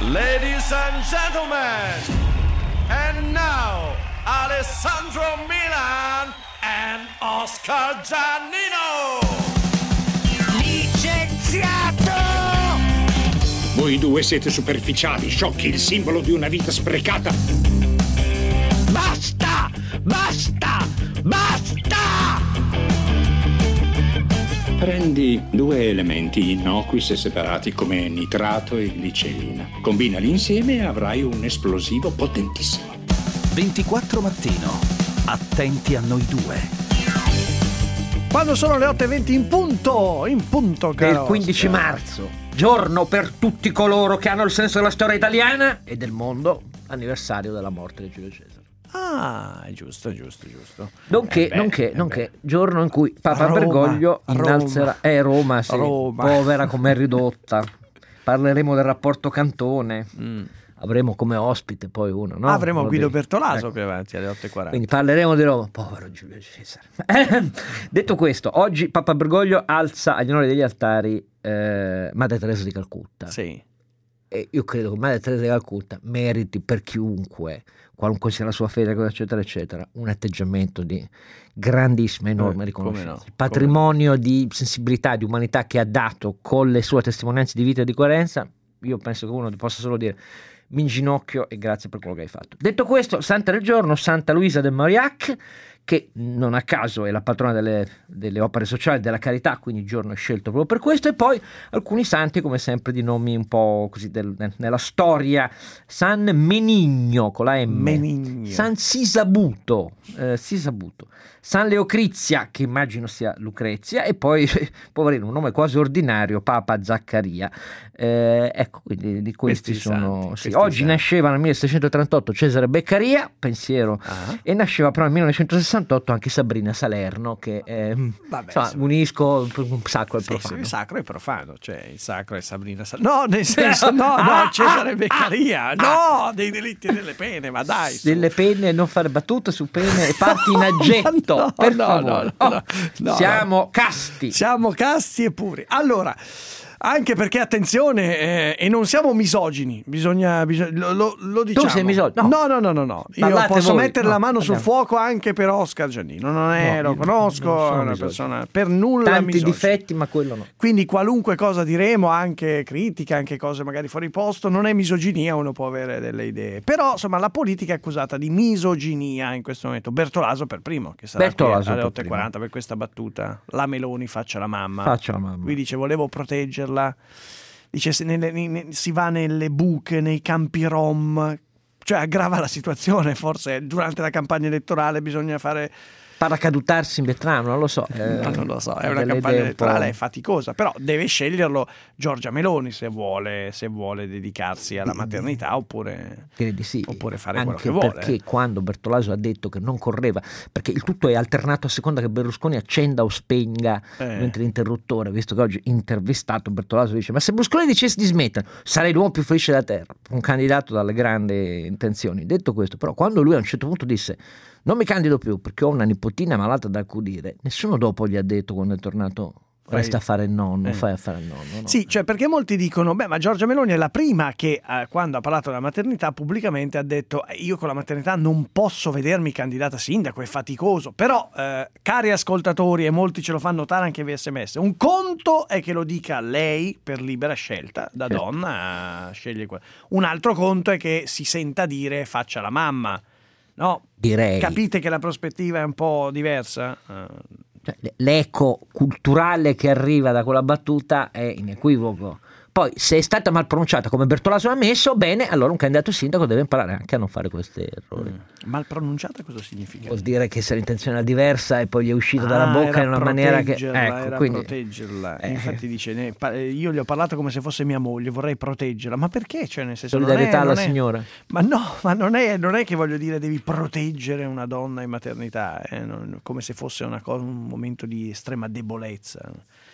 Ladies and gentlemen, and now Alessandro Milan and Oscar Giannino. Licenziato! Voi due siete superficiali, sciocchi, il simbolo di una vita sprecata. Basta! Basta! Basta! Prendi due elementi innocui se separati come nitrato e glicerina. Combinali insieme e avrai un esplosivo potentissimo. 24 mattino. Attenti a noi due. Quando sono le 8:20 in punto, caro del 15 Oscar. marzo, giorno per tutti coloro che hanno il senso della storia italiana e del mondo, anniversario della morte di Giulio Cesare. Ah, è giusto. Nonché giorno in cui Papa Roma, Bergoglio innalzerà Roma, sì, Roma. povera com'è ridotta. Parleremo del rapporto Cantone. Avremo come ospite poi uno, no? Avremo Guido Vabbè. Bertolaso Ecco. più avanti alle 8:40. Quindi parleremo di Roma. Povero Giulio Cesare. Detto questo, oggi Papa Bergoglio alza agli onori degli altari Madre Teresa di Calcutta. Sì. E io credo che Madre Teresa di Calcutta meriti per chiunque, qualunque sia la sua fede, eccetera, eccetera, un atteggiamento di grandissima, enorme riconoscenza. come no, Il patrimonio di sensibilità, di umanità che ha dato con le sue testimonianze di vita e di coerenza, io penso che uno possa solo dire mi inginocchio e grazie per quello che hai fatto. Detto questo, Santa del giorno, Santa Luisa de Mauriac, che non a caso è la patrona delle opere sociali, della carità, quindi il giorno è scelto proprio per questo, e poi alcuni santi come sempre di nomi un po' così nella storia: San Menigno con la M, Menigno. San Sisabuto, San Leocrizia, che immagino sia Lucrezia, e poi poverino un nome quasi ordinario, Papa Zaccaria. Ecco, quindi di questi sono santi, sì. questi Oggi santi. nasceva nel 1638 Cesare Beccaria, pensiero, e nasceva però nel 1968 anche Sabrina Salerno, che insomma, unisco un sacro e profano. Sì, sacro e profano, cioè il sacro è Sabrina No, nel senso, no, Cesare Beccaria, no, dei delitti e delle pene, ma dai. su. Delle penne, non fare battute su pene e parti in aggetto, No, per no, favore. no, Siamo casti. Siamo casti e puri. Allora, anche perché attenzione, e non siamo misogini, bisogna lo diciamo. Tu sei misogino? No. Io Parlate posso voi. mettere No, la mano sul andiamo. fuoco anche per Oscar Giannino. Non è, No, lo io conosco, non sono è una misogino. persona per nulla Tanti misogina. difetti, ma quello no. Quindi qualunque cosa diremo, anche critica, anche cose magari fuori posto, non è misoginia, uno può avere delle idee. Però insomma la politica è accusata di misoginia in questo momento. Bertolaso per primo, che sarà qui Bertolaso alle per 8:40 per questa battuta. La Meloni faccia la mamma. Faccia la mamma. Lui dice volevo proteggerla. Dice si va nelle buche, nei campi rom, cioè aggrava la situazione. Forse durante la campagna elettorale bisogna fare Paracadutarsi in Vietnam, non lo so. non lo so, è una delle campagna idee un po'. elettorale è faticosa, però deve sceglierlo Giorgia Meloni se vuole dedicarsi alla maternità oppure Direi di sì, oppure fare anche quello che vuole. perché quando Bertolaso ha detto che non correva, perché il tutto è alternato a seconda che Berlusconi accenda o spenga mentre l'interruttore, visto che oggi intervistato Bertolaso dice ma se Berlusconi dicesse di smettere sarei l'uomo più felice della terra, un candidato dalle grandi intenzioni. Detto questo, però, quando lui a un certo punto disse non mi candido più perché ho una nipotina malata da accudire, nessuno dopo gli ha detto, quando è tornato, resta a fare il nonno, fai a fare il nonno, no? Sì, cioè perché molti dicono ma Giorgia Meloni è la prima che quando ha parlato della maternità pubblicamente ha detto io con la maternità non posso vedermi candidata sindaco, è faticoso. Però cari ascoltatori, e molti ce lo fanno notare anche via SMS, un conto è che lo dica lei per libera scelta, da Certo. donna sceglie quello. Un altro conto è che si senta dire faccia la mamma. No, Direi. capite che la prospettiva è un po' diversa? Cioè, l'eco culturale che arriva da quella battuta è inequivoco. Poi, se è stata mal pronunciata come Bertolaso ha ammesso, bene, allora un candidato sindaco deve imparare anche a non fare questi errori. Mal pronunciata cosa significa? Vuol dire che se l'intenzione era diversa e poi gli è uscito dalla bocca era in una maniera che era quindi proteggerla. Infatti dice io gli ho parlato come se fosse mia moglie, vorrei proteggerla. Ma perché? Cioè, nel senso, solidarietà alla non è- signora. Ma no, ma non è che voglio dire devi proteggere una donna in maternità, come se fosse una cosa, un momento di estrema debolezza.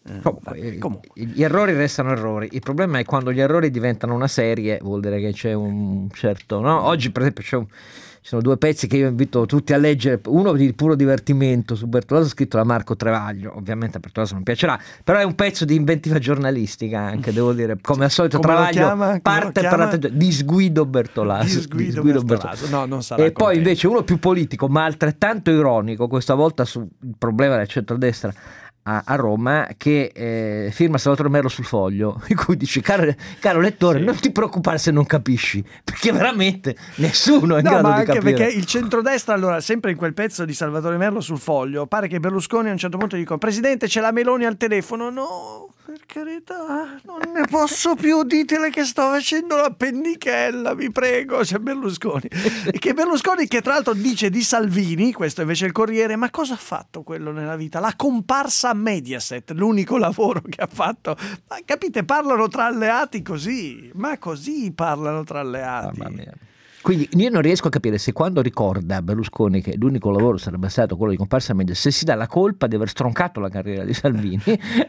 Comunque. Gli errori restano errori. Il problema è quando gli errori diventano una serie, vuol dire che c'è un certo, no? Oggi per esempio ci sono 2 pezzi che io invito tutti a leggere, uno di puro divertimento su Bertolaso scritto da Marco Trevaglio, ovviamente a Bertolaso non piacerà, però è un pezzo di inventiva giornalistica anche, devo dire, come al solito. Come Trevaglio parte per la Disguido Bertolaso. Disguido Bertolaso. No, non sarà e poi contento. invece uno più politico ma altrettanto ironico, questa volta sul problema del centrodestra a Roma, che firma Salvatore Merlo sul Foglio, in cui dice: caro lettore, non ti preoccupare se non capisci, perché veramente nessuno è in grado ma di anche capire. perché il centrodestra, allora, sempre in quel pezzo di Salvatore Merlo sul Foglio, pare che Berlusconi a un certo punto dica: Presidente, c'è la Meloni al telefono. No, per carità, non ne posso più, ditele che sto facendo la pennichella, vi prego. C'è Berlusconi. E che Berlusconi, che tra l'altro dice di Salvini, questo invece è il Corriere, ma cosa ha fatto quello nella vita? La comparsa a Mediaset, l'unico lavoro che ha fatto. Ma capite, parlano tra alleati così, ma così parlano tra alleati. Mamma mia. Quindi io non riesco a capire se, quando ricorda Berlusconi che l'unico lavoro sarebbe stato quello di comparsa media, se si dà la colpa di aver stroncato la carriera di Salvini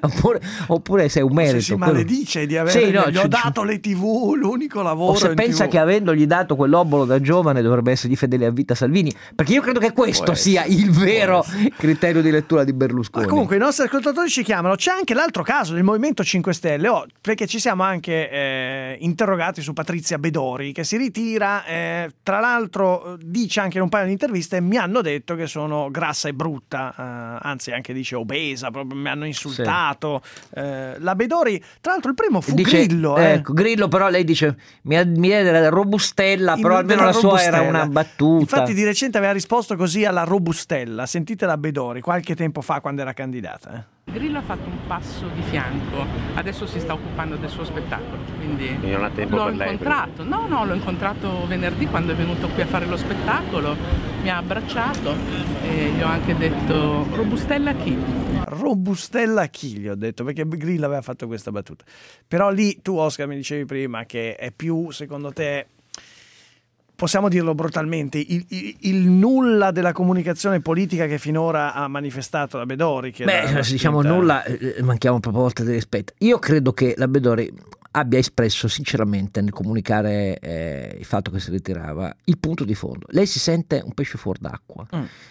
oppure se è un merito. Se si maledice di aver gli ho dato le TV, l'unico lavoro. O se pensa che avendogli dato quell'obolo da giovane dovrebbe essergli fedele a vita Salvini, perché io credo che questo sia il vero criterio di lettura di Berlusconi. Ma comunque i nostri ascoltatori ci chiamano. C'è anche l'altro caso del Movimento 5 Stelle, perché ci siamo anche interrogati su Patrizia Bedori, che si ritira. Tra l'altro dice anche in un paio di interviste: mi hanno detto che sono grassa e brutta, anzi anche dice obesa, proprio mi hanno insultato. La Bedori, tra l'altro il primo fu dice, Grillo. Ecco, Grillo, però lei dice mi è della robustella, però almeno la sua era una battuta. Infatti di recente aveva risposto così alla robustella. Sentite la Bedori qualche tempo fa quando era candidata. Grillo ha fatto un passo di fianco, adesso si sta occupando del suo spettacolo, quindi non ha tempo per lei. L'ho incontrato venerdì quando è venuto qui a fare lo spettacolo, mi ha abbracciato e gli ho anche detto robustella chi? Robustella chi, gli ho detto, perché Grillo aveva fatto questa battuta. Però lì tu, Oscar, mi dicevi prima che è più, secondo te, possiamo dirlo brutalmente, il nulla della comunicazione politica che finora ha manifestato la Bedori. Che se diciamo nulla, manchiamo proprio a volte di rispetto. Io credo che la Bedori abbia espresso sinceramente nel comunicare il fatto che si ritirava il punto di fondo. Lei si sente un pesce fuor d'acqua.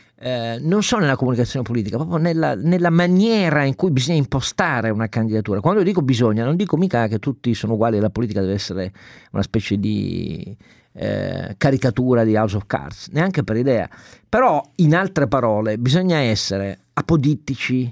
Non solo nella comunicazione politica, proprio nella maniera in cui bisogna impostare una candidatura. Quando dico bisogna, non dico mica che tutti sono uguali, la politica deve essere una specie di caricatura di House of Cards, neanche per idea. Però, in altre parole, bisogna essere apodittici,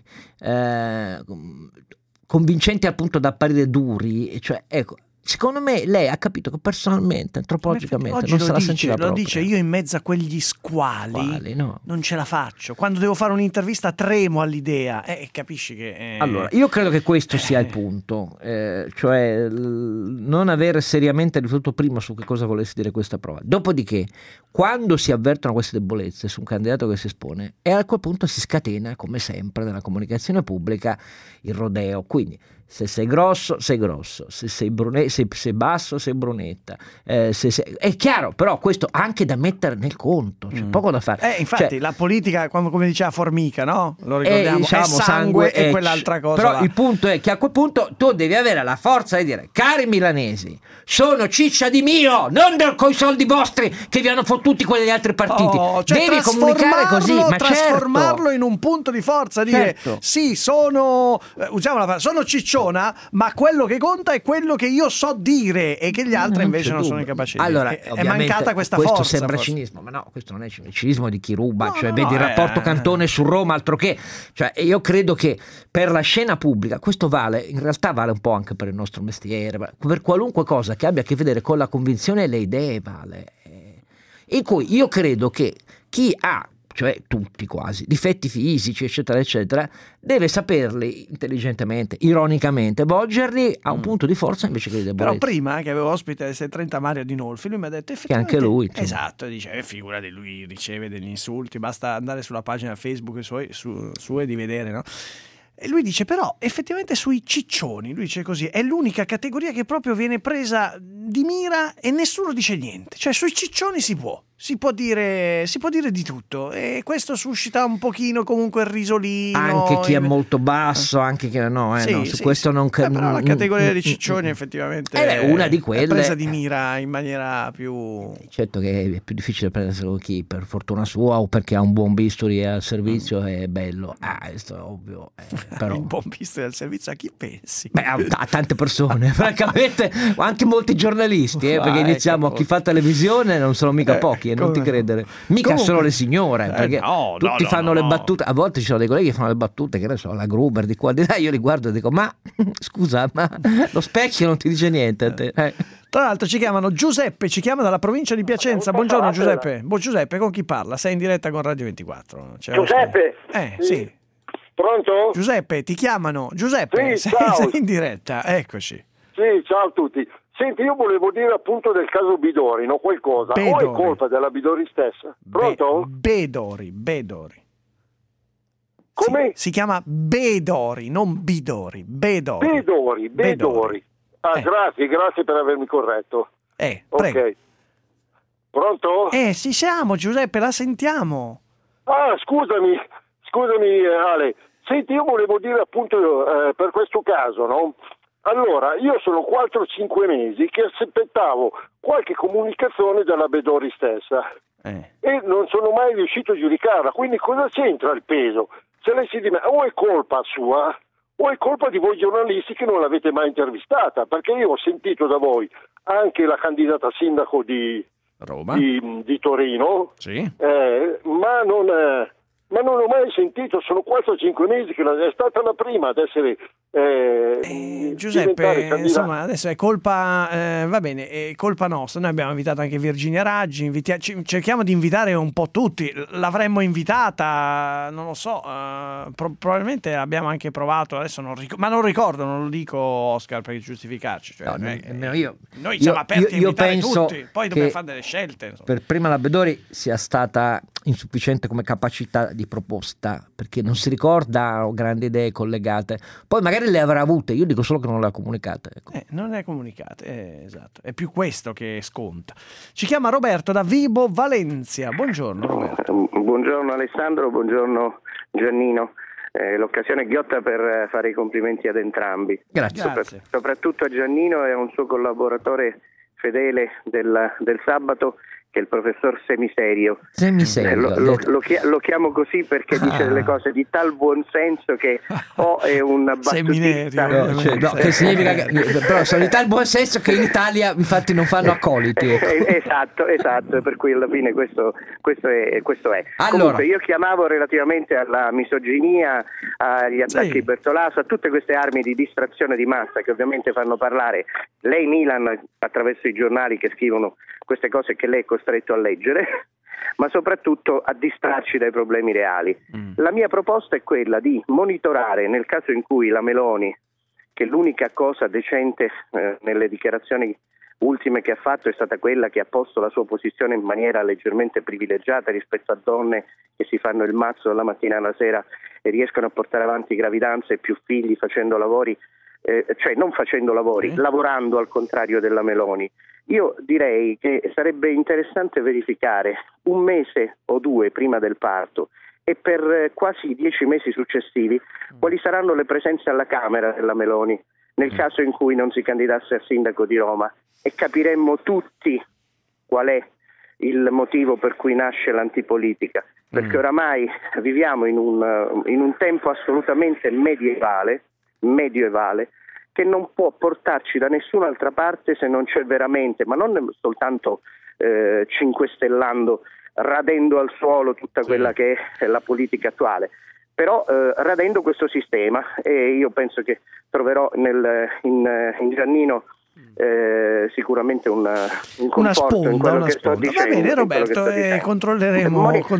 convincenti al punto da apparire duri, cioè, ecco, secondo me lei ha capito che personalmente, antropologicamente, non se la sentiva proprio. Lo dice: io in mezzo a quegli squali no, non ce la faccio. Quando devo fare un'intervista tremo all'idea. Capisci che... Allora, io credo che questo sia il punto, cioè non avere seriamente riflettuto prima su che cosa volesse dire questa prova. Dopodiché, quando si avvertono queste debolezze su un candidato che si espone, e a quel punto si scatena, come sempre nella comunicazione pubblica, il rodeo. Quindi, se sei grosso, sei grosso, se sei basso, sei brunetta. È chiaro, però questo anche da mettere nel conto, c'è poco da fare. Infatti, la politica, come diceva Formica, no? Lo ricordiamo, diciamo, è sangue e quell'altra cosa. Però il punto è che a quel punto tu devi avere la forza di dire: cari milanesi, sono ciccia di mio, non coi soldi vostri che vi hanno fottuti quelli degli altri partiti. Devi comunicare così, ma trasformarlo in un punto di forza, dire sì, sono ciccione, ma quello che conta è quello che io so dire e che gli altri invece non sono incapaci di dire. Allora, è mancata questa questo forza. Sembra cinismo, ma no, questo non è cinismo di chi ruba, vedi il rapporto Cantone su Roma, altro che. Cioè, io credo che per la scena pubblica questo in realtà vale un po' anche per il nostro mestiere, per qualunque cosa che abbia a che vedere con la convinzione e le idee vale. In cui io credo che chi ha, cioè tutti quasi, difetti fisici eccetera eccetera, deve saperli intelligentemente, ironicamente volgerli a un punto di forza invece che di debolezza. Però prima che avevo ospite del 30 Mario Dinolfi, lui mi ha detto effettivamente che anche lui esatto, dice figura di lui, riceve degli insulti, basta andare sulla pagina Facebook sue di vedere, no? E lui dice però effettivamente sui ciccioni, lui dice così, è l'unica categoria che proprio viene presa di mira e nessuno dice niente, cioè sui ciccioni si può. si può dire di tutto, e questo suscita un pochino comunque il risolino. Anche chi è molto basso, anche chi su questo non però la categoria di ciccioni effettivamente è una di quelle, è presa di mira in maniera più... Certo che è più difficile prenderselo chi per fortuna sua o perché ha un buon bisturi al servizio, è bello, questo è ovvio, però... Il buon bisturi al servizio, a chi pensi? Beh, a tante persone francamente, anche molti giornalisti, perché iniziamo, chi fa televisione non sono mica pochi, non ti credere, mica comunque, solo le signore, perché tutti fanno le battute, a volte ci sono dei colleghi che fanno le battute, che ne so, la Gruber di qua di là, io li guardo e dico ma scusa, ma lo specchio non ti dice niente a te. Tra l'altro ci chiamano Giuseppe, ci chiama dalla provincia di Piacenza. Buongiorno Giuseppe. Giuseppe, con chi parla? Sei in diretta con Radio 24. Giuseppe? Sì. Pronto? Giuseppe, ti chiamano. Giuseppe, sì, sei in diretta, eccoci. Sì, ciao a tutti. Senti, io volevo dire appunto del caso Bidori, no? Qualcosa. Bedori. O è colpa della Bidori stessa? Pronto? Bedori. Come? Si chiama Bedori, non Bidori. Bedori. Grazie per avermi corretto. Prego. Ok. Pronto? Ci siamo, Giuseppe, la sentiamo. Scusami Ale. Senti, io volevo dire appunto per questo caso, no? Allora, io sono 4-5 mesi che aspettavo qualche comunicazione dalla Bedori stessa e non sono mai riuscito a giudicarla, quindi cosa c'entra il peso? Se lei si dimette, o è colpa sua o è colpa di voi giornalisti che non l'avete mai intervistata, perché io ho sentito da voi anche la candidata sindaco di Roma, di Torino, sì. ma non ho mai sentito, sono 4-5 mesi che è stata la prima ad essere Giuseppe, insomma, adesso è colpa va bene, è colpa nostra. Noi abbiamo invitato anche Virginia Raggi, cerchiamo di invitare un po' tutti. L'avremmo invitata, non lo so, probabilmente abbiamo anche provato, adesso non ricordo, non lo dico Oscar per giustificarci, cioè, noi siamo aperti a invitare tutti, poi dobbiamo fare delle scelte, insomma. Per prima la Bedori sia stata insufficiente come capacità di proposta, perché non si ricorda grandi idee collegate, poi magari le avrà avute, io dico solo che non le ha comunicate, ecco. Non le ha comunicate, esatto, è più questo che sconta. Ci chiama Roberto da Vibo Valencia. Buongiorno Roberto. Buongiorno Alessandro, buongiorno Giannino. L'occasione ghiotta per fare i complimenti ad entrambi. Grazie. Soprattutto a Giannino e a un suo collaboratore fedele del sabato, che è il professor Semiserio. Lo chiamo così perché dice delle cose di tal buon senso che è una battutista. Che significa però sono di tal buon senso che in Italia infatti non fanno accoliti. Esatto, per cui alla fine questo è. Allora, comunque io chiamavo relativamente alla misoginia, agli attacchi Bertolaso, a tutte queste armi di distrazione di massa che ovviamente fanno parlare lei Milan attraverso i giornali che scrivono queste cose che lei è costretto a leggere, ma soprattutto a distrarci dai problemi reali. La mia proposta è quella di monitorare, nel caso in cui la Meloni, che l'unica cosa decente nelle dichiarazioni ultime che ha fatto è stata quella che ha posto la sua posizione in maniera leggermente privilegiata rispetto a donne che si fanno il mazzo dalla mattina alla sera e riescono a portare avanti gravidanze e più figli facendo lavori, non facendo lavori, lavorando al contrario della Meloni. Io direi che sarebbe interessante verificare 1 mese o 2 prima del parto e per quasi 10 mesi successivi quali saranno le presenze alla Camera della Meloni nel caso in cui non si candidasse a sindaco di Roma, e capiremmo tutti qual è il motivo per cui nasce l'antipolitica, perché oramai viviamo in un tempo assolutamente medievale che non può portarci da nessun'altra parte se non c'è veramente, ma non soltanto 5 stellando, radendo al suolo tutta quella che è la politica attuale, però radendo questo sistema, e io penso che troverò in Giannino sicuramente un una conforto sponda, in quello una che sponda. sto dicendo. Va bene Roberto, controlleremo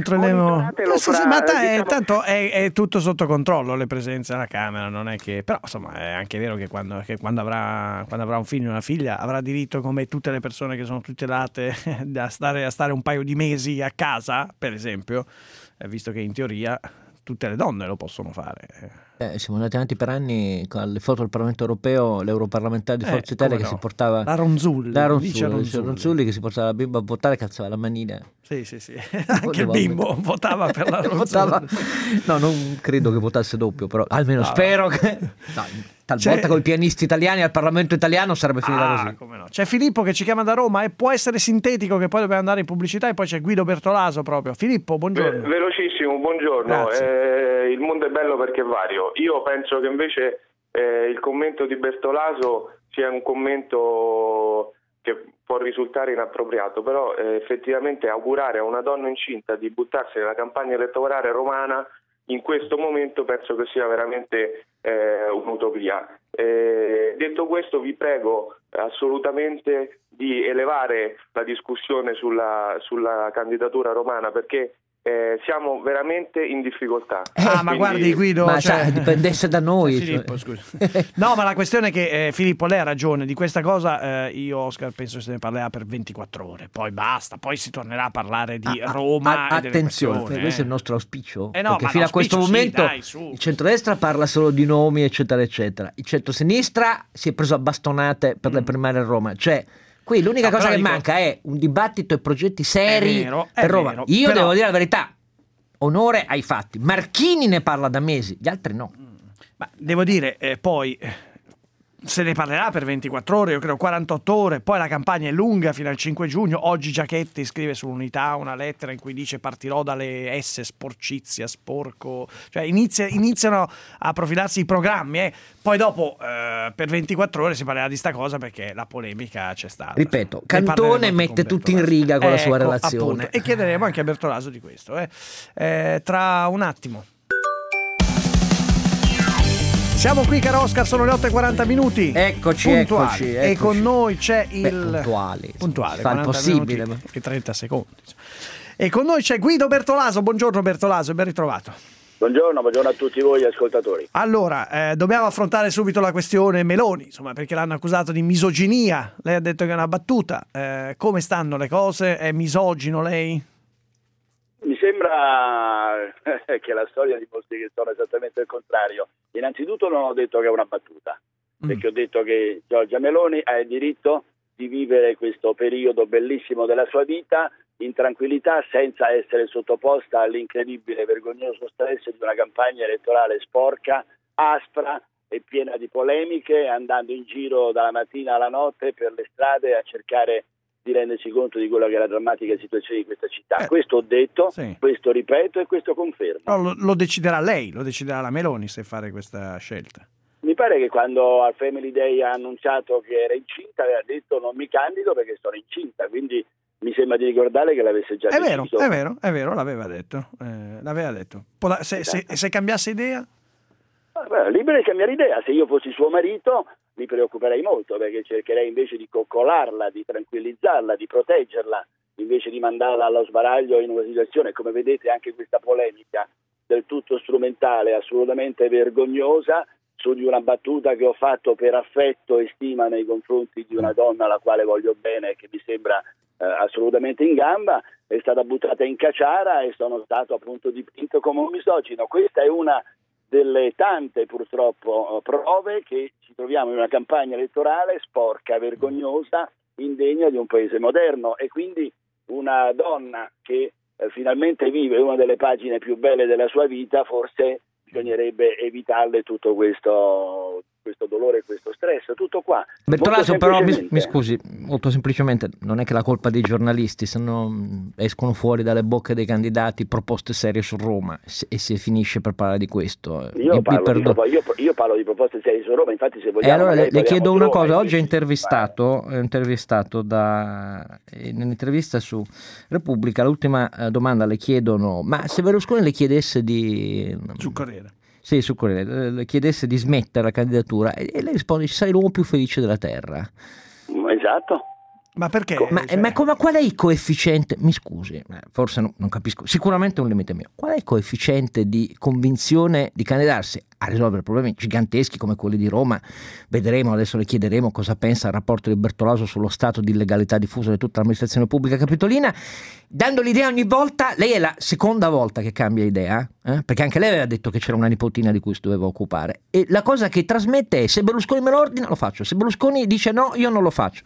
ma tanto è tutto sotto controllo, le presenze alla Camera, non è che, però insomma è anche vero che quando avrà un figlio o una figlia avrà diritto, come tutte le persone che sono tutelate, a stare un paio di mesi a casa, per esempio, visto che in teoria tutte le donne lo possono fare. Siamo andati avanti per anni con le foto del Parlamento Europeo, l'europarlamentare di Forza Italia che si portava la Ronzulli, Ronzulli che si portava la bimba a votare, calzava la manina. Sì. Anche il bimbo votava per la Ronzulli. No, non credo che votasse doppio, però almeno spero che talvolta con i pianisti italiani al Parlamento italiano sarebbe finita così. Come no. C'è Filippo che ci chiama da Roma e può essere sintetico, che poi dobbiamo andare in pubblicità, e poi c'è Guido Bertolaso proprio. Filippo, buongiorno. Velocissimo, buongiorno. Il mondo è bello perché è vario. Io penso che invece il commento di Bertolaso sia un commento che può risultare inappropriato, però effettivamente augurare a una donna incinta di buttarsi nella campagna elettorale romana in questo momento penso che sia veramente un'utopia. Detto questo, vi prego assolutamente di elevare la discussione sulla candidatura romana, perché siamo veramente in difficoltà. Ma guardi Guido, dipendesse da noi. Filippo, scusa. No, ma la questione è che Filippo, lei ha ragione di questa cosa. Io, Oscar, penso che se ne parlerà per 24 ore, poi basta, poi si tornerà a parlare di Roma. Attenzione, questo è il nostro auspicio, no, perché fino a questo momento il centrodestra parla solo di nomi, eccetera eccetera. Il centrosinistra si è preso a bastonate per le primarie a Roma, cioè qui l'unica cosa che manca è un dibattito e progetti seri per Roma. Io devo dire la verità, onore ai fatti. Marchini ne parla da mesi, gli altri no. Ma devo dire, poi se ne parlerà per 24 ore, io credo 48 ore, poi la campagna è lunga fino al 5 giugno. Oggi Giachetti scrive sull'Unità una lettera in cui dice partirò dalle S, sporcizia, sporco, cioè iniziano a profilarsi i programmi, poi dopo per 24 ore si parlerà di sta cosa perché la polemica c'è stata. Ripeto, Cantone mette tutti in riga con la sua relazione, appunto. E chiederemo anche a Bertolaso di questo tra un attimo. Siamo qui, caro Oscar, sono le 8:40. Eccoci. E con noi c'è puntuale. Fa il possibile. E 30 secondi. E con noi c'è Guido Bertolaso. Buongiorno Bertolaso, ben ritrovato. Buongiorno a tutti voi ascoltatori. Allora, dobbiamo affrontare subito la questione Meloni, insomma, perché l'hanno accusato di misoginia. Lei ha detto che è una battuta. Come stanno le cose? È misogino lei? Mi sembra che la storia dimostri che sono esattamente il contrario. Innanzitutto non ho detto che è una battuta, perché ho detto che Giorgia Meloni ha il diritto di vivere questo periodo bellissimo della sua vita in tranquillità, senza essere sottoposta all'incredibile e vergognoso stress di una campagna elettorale sporca, aspra e piena di polemiche, andando in giro dalla mattina alla notte per le strade a cercare di rendersi conto di quella che è la drammatica situazione di questa città. Questo ho detto, questo ripeto e questo confermo. No, lo deciderà lei, lo deciderà la Meloni se fare questa scelta. Mi pare che quando al Family Day ha annunciato che era incinta aveva detto non mi candido perché sono incinta, quindi mi sembra di ricordare che l'avesse già deciso. È vero, l'aveva detto. Se cambiasse idea? Libera di cambiare idea. Se io fossi suo marito mi preoccuperei molto, perché cercherei invece di coccolarla, di tranquillizzarla, di proteggerla, invece di mandarla allo sbaraglio in una situazione, come vedete anche questa polemica del tutto strumentale, assolutamente vergognosa, su di una battuta che ho fatto per affetto e stima nei confronti di una donna alla quale voglio bene e che mi sembra assolutamente in gamba, è stata buttata in caciara e sono stato appunto dipinto come un misogino. Questa è una delle tante purtroppo prove che ci troviamo in una campagna elettorale sporca, vergognosa, indegna di un paese moderno, e quindi una donna che finalmente vive una delle pagine più belle della sua vita, forse bisognerebbe evitarle tutto questo dolore e questo stress, tutto qua. Bertolaso, però mi scusi, molto semplicemente, non è che la colpa dei giornalisti, se no escono fuori dalle bocche dei candidati proposte serie su Roma e si finisce per parlare di questo. Io parlo di proposte serie su Roma, infatti se vogliamo... E allora le chiedo una cosa, oggi è intervistato in un'intervista su Repubblica, l'ultima domanda le chiedono, ma se Berlusconi le chiedesse di... Sul Corriere. Sì, su Corriere, le chiedesse di smettere la candidatura e lei risponde: ci sei l'uomo più felice della terra. Esatto. Ma perché? Ma qual è il coefficiente? Mi scusi, forse non capisco. Sicuramente è un limite mio. Qual è il coefficiente di convinzione di candidarsi a risolvere problemi giganteschi come quelli di Roma? Vedremo, adesso le chiederemo cosa pensa il rapporto di Bertolaso sullo stato di illegalità diffuso di tutta l'amministrazione pubblica capitolina, dando l'idea ogni volta. Lei è la seconda volta che cambia idea, perché anche lei aveva detto che c'era una nipotina di cui si doveva occupare, e la cosa che trasmette è: se Berlusconi me lo ordina lo faccio, se Berlusconi dice no io non lo faccio.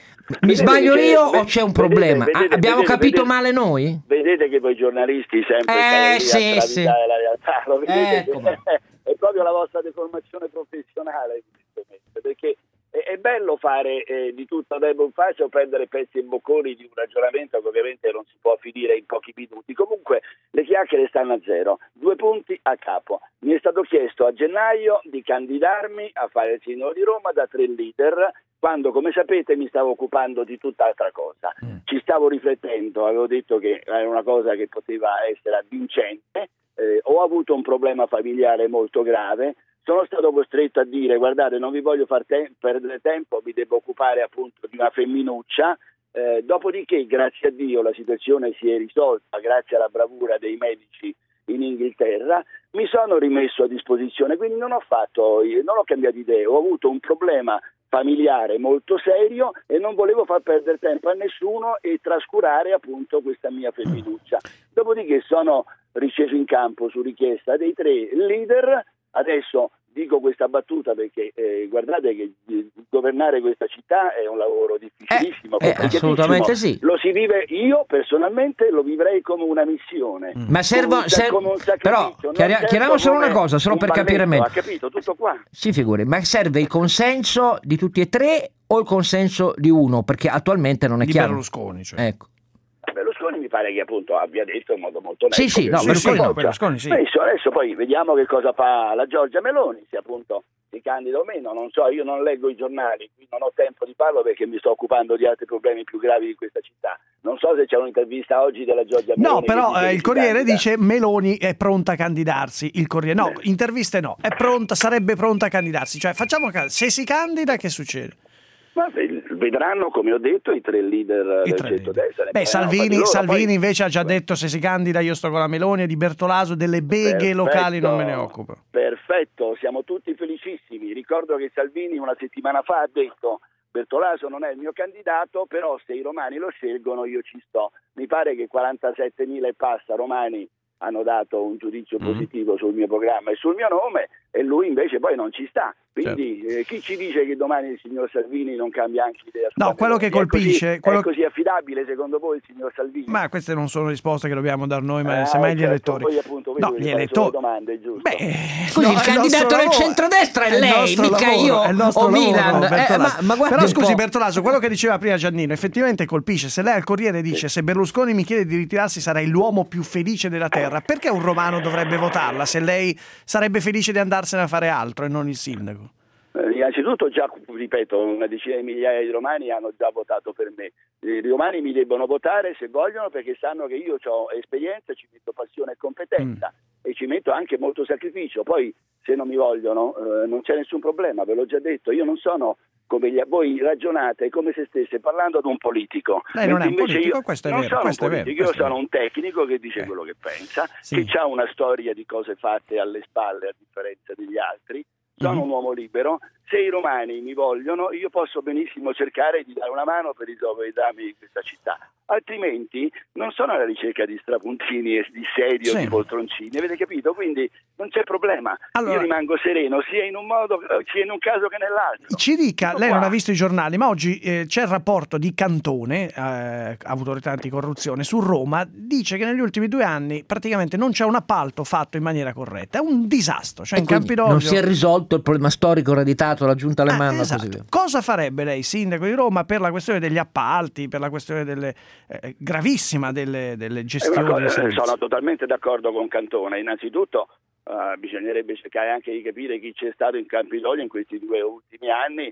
Mi sbaglio io o c'è un problema? Abbiamo capito male noi? Vedete che voi giornalisti sempre sì. La realtà, lo vedete? È proprio la vostra deformazione professionale, perché è bello fare di tutto ad un fascio o prendere pezzi e bocconi di un ragionamento che ovviamente non si può finire in pochi minuti. Comunque le chiacchiere stanno a zero. 2 punti a capo. Mi è stato chiesto a gennaio di candidarmi a fare il sindaco di Roma da 3 leader, quando, come sapete, mi stavo occupando di tutt'altra cosa. Ci stavo riflettendo, avevo detto che era una cosa che poteva essere avvincente, ho avuto un problema familiare molto grave, sono stato costretto a dire: guardate, non vi voglio far perdere tempo, mi devo occupare appunto di una femminuccia, dopodiché grazie a Dio la situazione si è risolta grazie alla bravura dei medici in Inghilterra, mi sono rimesso a disposizione, quindi non ho cambiato idea, ho avuto un problema familiare molto serio e non volevo far perdere tempo a nessuno e trascurare appunto questa mia femminuccia. Dopodiché sono risceso in campo su richiesta dei 3 leader. Adesso dico questa battuta perché guardate che governare questa città è un lavoro difficilissimo, assolutamente sì. Lo si vive, io personalmente lo vivrei come una missione, ma come un però chiariamo solo una cosa, solo per capire meglio. Ha capito tutto qua? Si figuri, ma serve il consenso di tutti e 3 o il consenso di uno? Perché attualmente non è chiaro. Di Berlusconi, cioè. Ecco. Berlusconi mi pare che appunto abbia detto in modo molto netto. Berlusconi sì. Adesso poi vediamo che cosa fa la Giorgia Meloni, se appunto si candida o meno, non so, io non leggo i giornali, qui non ho tempo di farlo perché mi sto occupando di altri problemi più gravi di questa città. Non so se c'è un'intervista oggi della Giorgia Meloni. No, però il Corriere dice Meloni è pronta a candidarsi. Il Corriere no, interviste no, è pronta, sarebbe pronta a candidarsi. Cioè facciamo caso, se si candida che succede? Ma vedranno, come ho detto, i 3 leader del centrodestra. Salvini invece ha già detto: se si candida io sto con la Meloni, e di Bertolaso delle beghe locali non me ne occupo. Perfetto, siamo tutti felicissimi. Ricordo che Salvini una settimana fa ha detto: Bertolaso non è il mio candidato, però se i romani lo scelgono io ci sto. Mi pare che 47.000 e passa romani hanno dato un giudizio positivo sul mio programma e sul mio nome, e lui invece poi non ci sta. Quindi chi ci dice che domani il signor Salvini non cambia anche idea? No, quello che colpisce... È così affidabile secondo voi il signor Salvini? Ma queste non sono risposte che dobbiamo dar noi, ma semmai gli elettori. Poi appunto gli elettori... domande, giusto? Scusi, il candidato del centrodestra è lei, mica io o Milan. Ma però scusi Bertolaso, quello che diceva prima Giannino effettivamente colpisce. Se lei al Corriere dice: se Berlusconi mi chiede di ritirarsi sarei l'uomo più felice della terra, perché un romano dovrebbe votarla se lei sarebbe felice di andarsene a fare altro e non il sindaco? Innanzitutto già, ripeto, una decina di migliaia di romani hanno già votato per me. I romani mi debbono votare se vogliono, perché sanno che io ho esperienza, ci metto passione e competenza e ci metto anche molto sacrificio. Poi se non mi vogliono non c'è nessun problema, ve l'ho già detto, io non sono come voi ragionate come se stesse parlando ad un politico. Lei non è un politico, questo è vero. Io sono un tecnico che dice quello che pensa, che ha una storia di cose fatte alle spalle a differenza degli altri. Sono un uomo libero, se i romani mi vogliono io posso benissimo cercare di dare una mano per risolvere i drammi di questa città, altrimenti non sono alla ricerca di strapuntini e di sedie o di poltroncini, avete capito? Quindi non c'è problema, io rimango sereno sia in un modo sia in un caso che nell'altro. Ci dica, lei non ha visto i giornali, ma oggi c'è il rapporto di Cantone, autorità anticorruzione, su Roma, dice che negli ultimi 2 anni praticamente non c'è un appalto fatto in maniera corretta, è un disastro, cioè in Campidoglio non si è risolto il problema storico ereditato la giunta Alemanno. Esatto. Cosa farebbe lei, sindaco di Roma, per la questione degli appalti, per la questione delle gravissima delle gestioni? Sono totalmente d'accordo con Cantone. Innanzitutto bisognerebbe cercare anche di capire chi c'è stato in Campidoglio in questi 2 ultimi anni,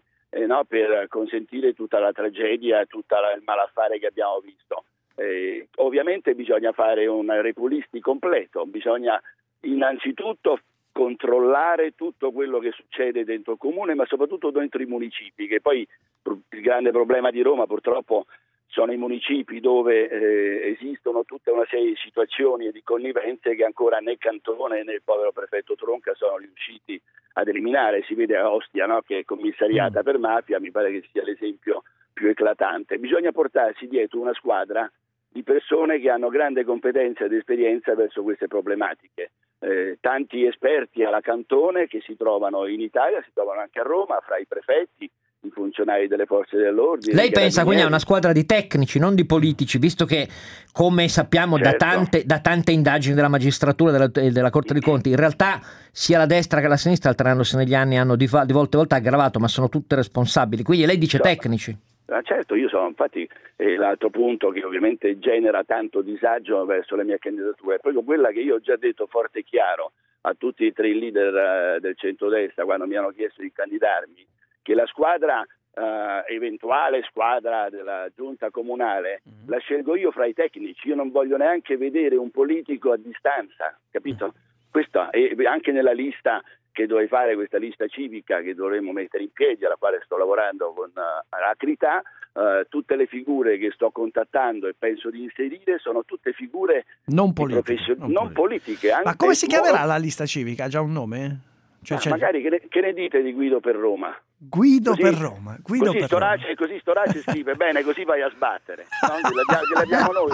per consentire tutta la tragedia e tutto il malaffare che abbiamo visto. Ovviamente bisogna fare un repulisti completo, bisogna innanzitutto controllare tutto quello che succede dentro il comune, ma soprattutto dentro i municipi, che poi il grande problema di Roma purtroppo sono i municipi dove esistono tutta una serie di situazioni e di connivenze che ancora né Cantone né il povero prefetto Tronca sono riusciti ad eliminare. Si vede a Ostia, no, che è commissariata per mafia, mi pare che sia l'esempio più eclatante. Bisogna portarsi dietro una squadra di persone che hanno grande competenza ed esperienza verso queste problematiche. Tanti esperti alla Cantone che si trovano in Italia, si trovano anche a Roma, fra i prefetti, i funzionari delle forze dell'ordine. Lei pensa quindi a una squadra di tecnici, non di politici, visto che, come sappiamo da tante indagini della magistratura e della Corte dei Conti, in realtà sia la destra che la sinistra, alternandosi negli anni, hanno di volta in volta aggravato, ma sono tutte responsabili. Quindi lei dice tecnici. Certo, io sono, infatti l'altro punto che ovviamente genera tanto disagio verso la mia candidatura è proprio quella che io ho già detto forte e chiaro a tutti e tre i leader del centrodestra quando mi hanno chiesto di candidarmi, che la squadra, eventuale squadra della giunta comunale, la scelgo io fra i tecnici. Io non voglio neanche vedere un politico a distanza, capito? Questo è anche nella lista che dovrei fare, questa lista civica che dovremmo mettere in piedi, alla quale sto lavorando con alacrità. Tutte le figure che sto contattando e penso di inserire sono tutte figure non politiche. Non politiche. Ma come si chiamerà la lista civica? Ha già un nome? Magari che ne dite di Guido per Roma? Guido per Roma. Così Storace scrive bene, così vai a sbattere. No? Gliel'abbiamo noi.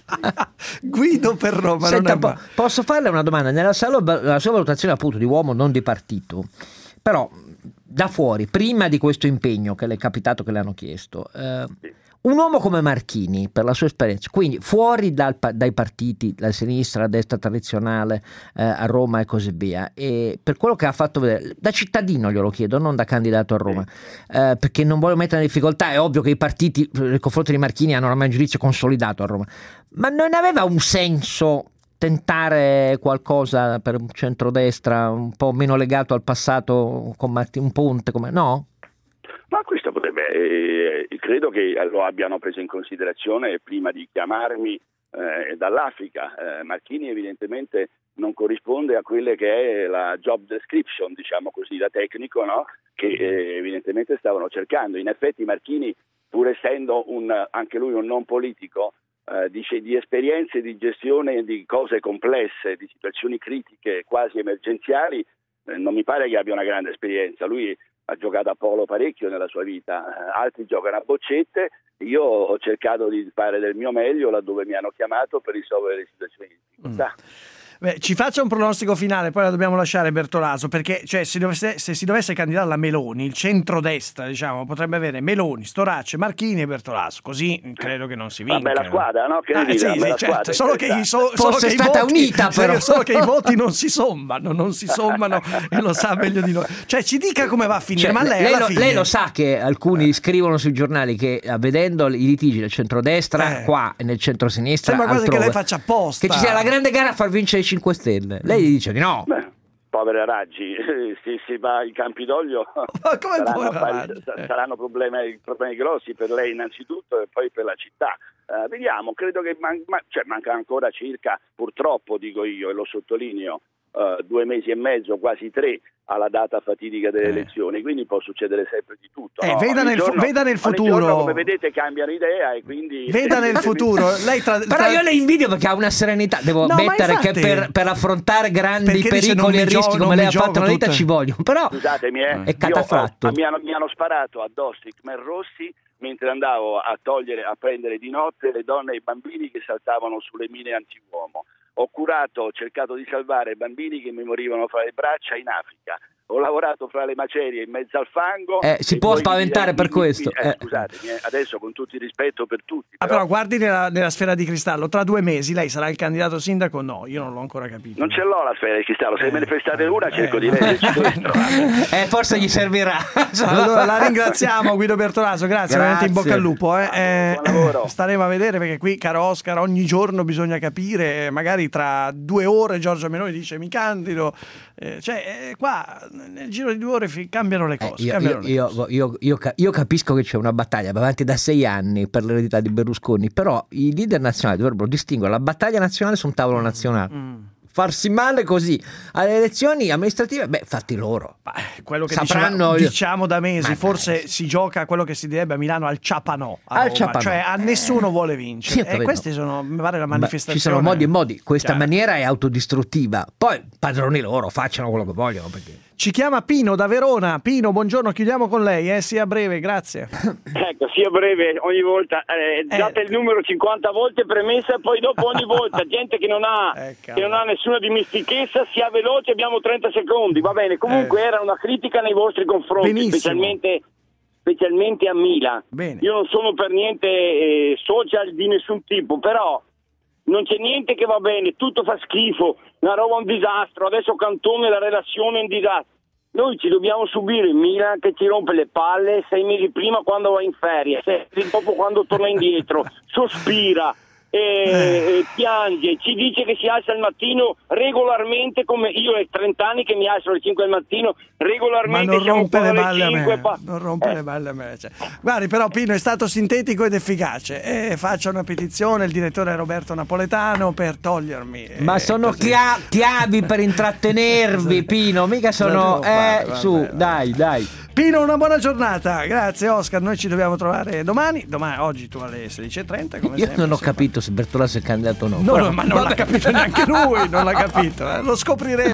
Guido per Roma. Senta, posso farle una domanda? Nella sua valutazione appunto di uomo non di partito, però da fuori, prima di questo impegno che le è capitato, che le hanno chiesto, un uomo come Marchini, per la sua esperienza, quindi fuori dai partiti, la sinistra, la destra tradizionale, a Roma e così via, e per quello che ha fatto vedere, da cittadino glielo chiedo, non da candidato a Roma, perché non voglio mettere in difficoltà, è ovvio che i partiti nei confronti di Marchini hanno ormai un giudizio consolidato a Roma, ma non aveva un senso tentare qualcosa per un centrodestra un po' meno legato al passato, con un ponte, no? Ma questo potrebbe, credo che lo abbiano preso in considerazione prima di chiamarmi dall'Africa. Marchini evidentemente non corrisponde a quelle che è la job description, diciamo così, da tecnico, no? Che evidentemente stavano cercando. In effetti Marchini, pur essendo anche lui un non politico, dice di esperienze di gestione di cose complesse, di situazioni critiche quasi emergenziali, non mi pare che abbia una grande esperienza. Lui ha giocato a polo parecchio nella sua vita, altri giocano a boccette, io ho cercato di fare del mio meglio laddove mi hanno chiamato per risolvere le situazioni di difficoltà. Ci faccia un pronostico finale, poi la dobbiamo lasciare Bertolaso, perché se si dovesse candidare la Meloni, il centrodestra, diciamo, potrebbe avere Meloni, Storace, Marchini e Bertolaso, così credo che non si vinca. Una bella squadra, no? Che certo. squadra, solo che i voti non si sommano e lo sa meglio di noi. Cioè ci dica come va a finire, ma lei lo sa che alcuni scrivono sui giornali che vedendo i litigi del centrodestra qua e nel centrosinistra sembra quasi che lei faccia apposta, che ci sia la grande gara a far vincere 5 Stelle. Lei dice di no. Povera Raggi, si va ai Campidoglio, saranno problemi grossi per lei innanzitutto e poi per la città. Vediamo, credo che manca ancora circa, purtroppo dico io e lo sottolineo, 2 mesi e mezzo, quasi 3 alla data fatidica delle elezioni, quindi può succedere sempre di tutto. No? Veda nel futuro. Giorno, come vedete, cambiano idea e quindi veda nel futuro. Però io le invidio perché ha una serenità. Devo ammettere che per affrontare grandi pericoli e rischi come lei ha fatto nella vita ci vogliono. Però scusatemi, è catafratto. Mi hanno sparato addosso i Khmer Rossi mentre andavo a prendere di notte le donne e i bambini che saltavano sulle mine antiuomo. Ho cercato di salvare bambini che mi morivano fra le braccia in Africa. Ho lavorato fra le macerie in mezzo al fango. Si può spaventare per questo. Scusatemi, adesso con tutto il rispetto per tutti. Però guardi nella sfera di cristallo, tra 2 mesi lei sarà il candidato sindaco? No, io non l'ho ancora capito. Non ce l'ho la sfera di cristallo, se me ne prestate una cerco di leggerci. Forse gli servirà. Allora la ringraziamo Guido Bertolaso, grazie. Veramente in bocca al lupo. Buon lavoro. Staremo a vedere, perché qui, caro Oscar, ogni giorno bisogna capire, magari tra 2 ore Giorgia Meloni dice mi candido, qua nel giro di 2 ore cambiano le cose. Io capisco che c'è una battaglia avanti da 6 anni per l'eredità di Berlusconi, però i leader nazionali dovrebbero distinguere la battaglia nazionale su un tavolo nazionale. farsi male così alle elezioni amministrative, fatti loro. Quello che sapranno, diciamo da mesi, forse si gioca quello che si direbbe a Milano al ciapanò, cioè a nessuno vuole vincere. E queste sono, mi pare, la manifestazione. Ci sono modi e modi, questa maniera è autodistruttiva, poi padroni loro, facciano quello che vogliono. Perché... Ci chiama Pino da Verona. Pino, buongiorno, chiudiamo con lei, sia breve, grazie. Ecco, sia breve ogni volta, date il numero 50 volte premessa e poi dopo ogni volta gente che non ha nessuna dimestichezza, sia veloce, abbiamo 30 secondi, va bene. Comunque era una critica nei vostri confronti, specialmente a Milan. Bene. Io non sono per niente social di nessun tipo, però non c'è niente che va bene, tutto fa schifo, una roba un disastro, adesso Cantone la relazione è un disastro. Noi ci dobbiamo subire il Milan che ci rompe le palle 6 mesi prima quando va in ferie, 6 mesi dopo quando torna indietro, sospira, piange, ci dice che si alza al mattino regolarmente, come io ho 30 anni che mi alzo alle 5 del mattino regolarmente. Ma non rompe le balle a me, non rompe le balle a me. Guardi, però Pino è stato sintetico ed efficace, faccia una petizione il direttore Roberto Napoletano per togliermi. Ma sono chiavi per intrattenervi, Pino, mica sono dai. Pino, una buona giornata, grazie Oscar, noi ci dobbiamo trovare domani, oggi tu alle 16:30 come io sempre, non ho capito se Bertolaso è candidato o no. No, ma non l'ha capito neanche lui, non l'ha capito, lo scopriremo.